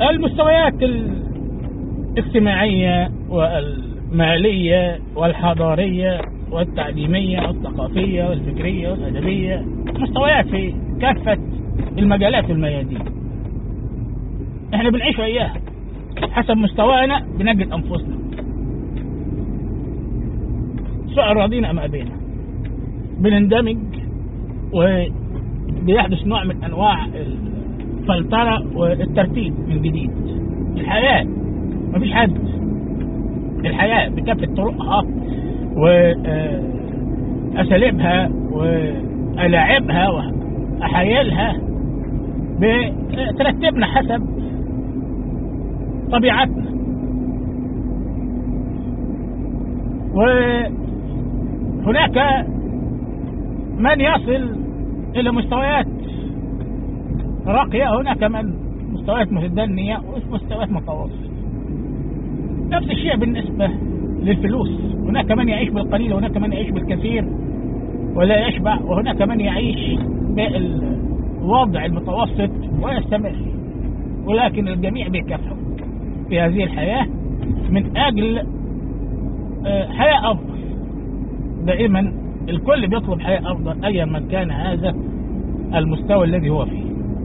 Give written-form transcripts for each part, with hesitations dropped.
المستويات الاجتماعية والمالية والحضارية والتعليمية والثقافية والفكرية والأدبية، مستويات في كافة المجالات والميادين احنا بنعيش وياها. حسب مستوانا بنجد أنفسنا سواء راضين أم أبينا، بنندمج وبيحدث نوع من أنواع الفلترة والترتيب من جديد. الحياة مفيش حد، الحياة بكافة طرقها وأساليبها وألاعبها وأحايلها بترتبنا حسب طبيعتنا. وهناك من يصل إلى مستويات راقية، هناك من مستويات متدنية ومستويات متوسطة. نفس الشيء بالنسبة للفلوس، هناك من يعيش بالقليل وهناك من يعيش بالكثير ولا يشبع، وهناك من يعيش بالوضع المتوسط ويستمر، ولكن الجميع بيكافحوا في هذه الحياة من أجل حياة أفضل. دائما الكل بيطلب حياة أفضل أيا من كان هذا المستوى الذي هو فيه.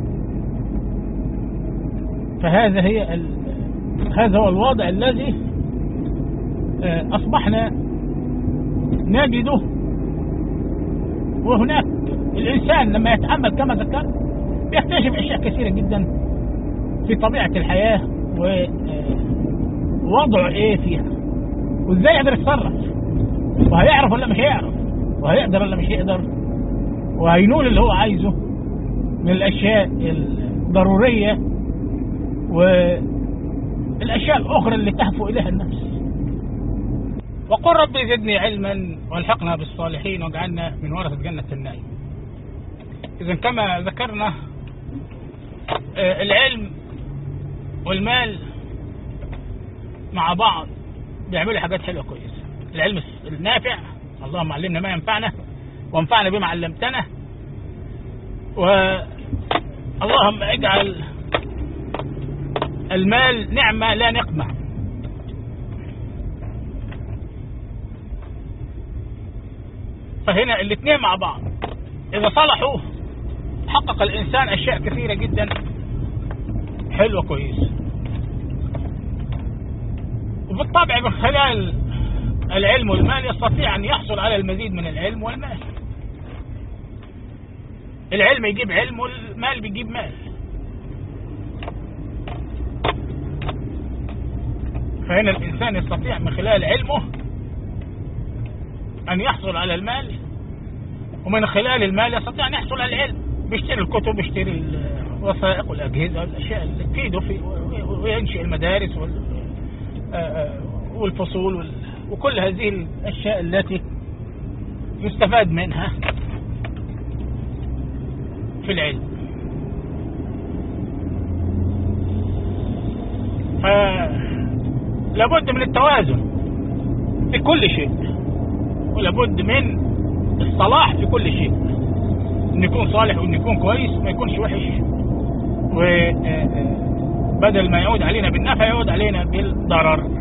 هذا هو الوضع الذي أصبحنا نجده. وهناك الإنسان لما يتأمل كما ذكرت بيكتشف أشياء كثيرة جدا في طبيعة الحياة ووضعه إيه فيها، وإزاي يقدر يتصرف، وهيعرف ولا مش هيعرف، وهيقدر ولا مش هيقدر، وهينول اللي هو عايزه من الأشياء الضرورية والأشياء الأخرى اللي تهفو إليها النفس. وقل ربي زدني علما والحقنا بالصالحين واجعلنا من ورثة جنة النعيم. إذا كما ذكرنا العلم والمال مع بعض بيعملوا حاجات حلوة كويسة. العلم النافع، اللهم علمنا ما ينفعنا وانفعنا بما علمتنا، واللهم اجعل المال نعمة لا نقمة. فهنا الاثنين مع بعض إذا صلحوا حقق الإنسان أشياء كثيرة جدا حلوة كويسة. وبالطبع من خلال العلم والمال يستطيع أن يحصل على المزيد من العلم والمال. العلم يجيب علم والمال بيجيب مال. فهنا الإنسان يستطيع من خلال علمه أن يحصل على المال، ومن خلال المال يستطيع أن يحصل على العلم. بيشتري الكتب، بيشتري الوثائق والأجهزة والأشياء اللي تفيده وينشئ المدارس والفصول وكل هذه الأشياء التي يستفاد منها في العلم. لابد من التوازن في كل شيء، ولابد من الصلاح في كل شيء، ان يكون صالح وان يكون كويس، ما يكونش وحش، وبدل ما يعود علينا بالنفع يعود علينا بالضرر.